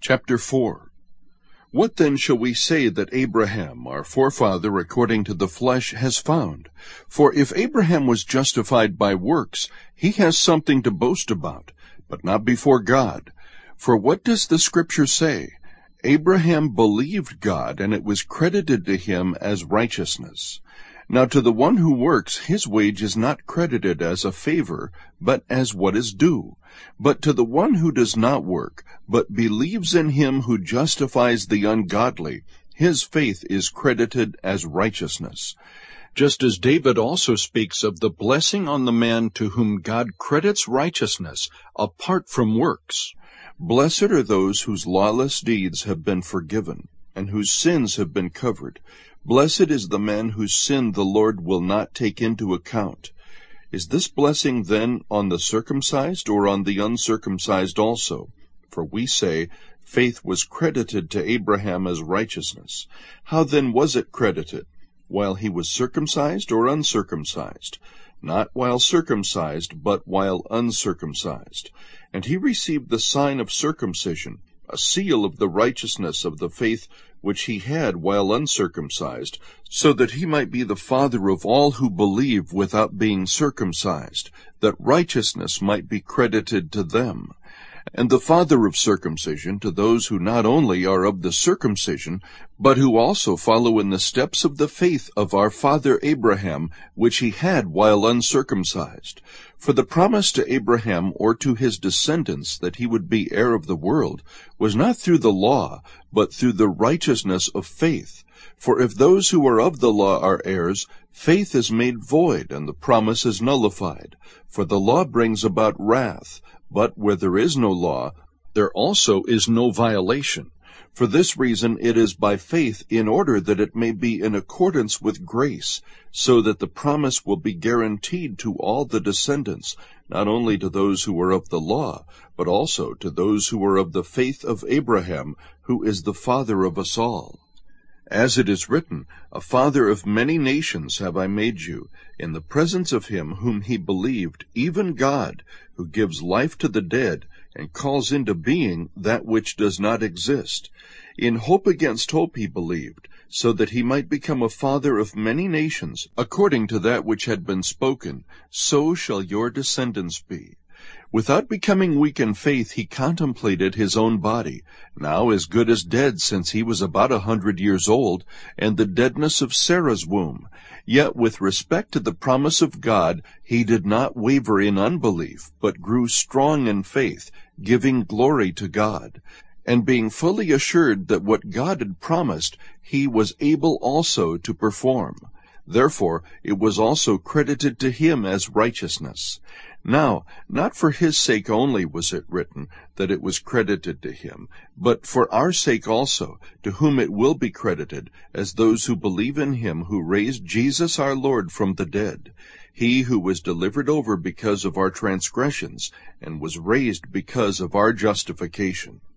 Chapter 4. What then shall we say that Abraham, our forefather according to the flesh, has found? For if Abraham was justified by works, he has something to boast about, but not before God. For what does the Scripture say? Abraham believed God, and it was credited to him as righteousness. Now to the one who works, his wage is not credited as a favor, but as what is due. But to the one who does not work, but believes in him who justifies the ungodly, his faith is credited as righteousness. Just as David also speaks of the blessing on the man to whom God credits righteousness, apart from works. Blessed are those whose lawless deeds have been forgiven, and whose sins have been covered. Blessed is the man whose sin the Lord will not take into account. Is this blessing then on the circumcised or on the uncircumcised also? For we say, faith was credited to Abraham as righteousness. How then was it credited? While he was circumcised or uncircumcised? Not while circumcised, but while uncircumcised. And he received the sign of circumcision, a seal of the righteousness of the faith which he had while uncircumcised, so that he might be the father of all who believe without being circumcised, that righteousness might be credited to them. And the father of circumcision to those who not only are of the circumcision, but who also follow in the steps of the faith of our father Abraham, which he had while uncircumcised. For the promise to Abraham or to his descendants that he would be heir of the world was not through the law, but through the righteousness of faith. For if those who are of the law are heirs, faith is made void, and the promise is nullified. For the law brings about wrath, but where there is no law, there also is no violation. For this reason it is by faith, in order that it may be in accordance with grace, so that the promise will be guaranteed to all the descendants, not only to those who are of the law, but also to those who are of the faith of Abraham, who is the father of us all. As it is written, a father of many nations have I made you, in the presence of him whom he believed, even God, who gives life to the dead, and calls into being that which does not exist. In hope against hope he believed, so that he might become a father of many nations, according to that which had been spoken, so shall your descendants be. Without becoming weak in faith, he contemplated his own body, now as good as dead, since he was about 100 years old, and the deadness of Sarah's womb. Yet with respect to the promise of God, he did not waver in unbelief, but grew strong in faith, giving glory to God. And being fully assured that what God had promised, he was able also to perform. Therefore it was also credited to him as righteousness. Now, not for his sake only was it written that it was credited to him, but for our sake also, to whom it will be credited, as those who believe in him who raised Jesus our Lord from the dead, he who was delivered over because of our transgressions, and was raised because of our justification.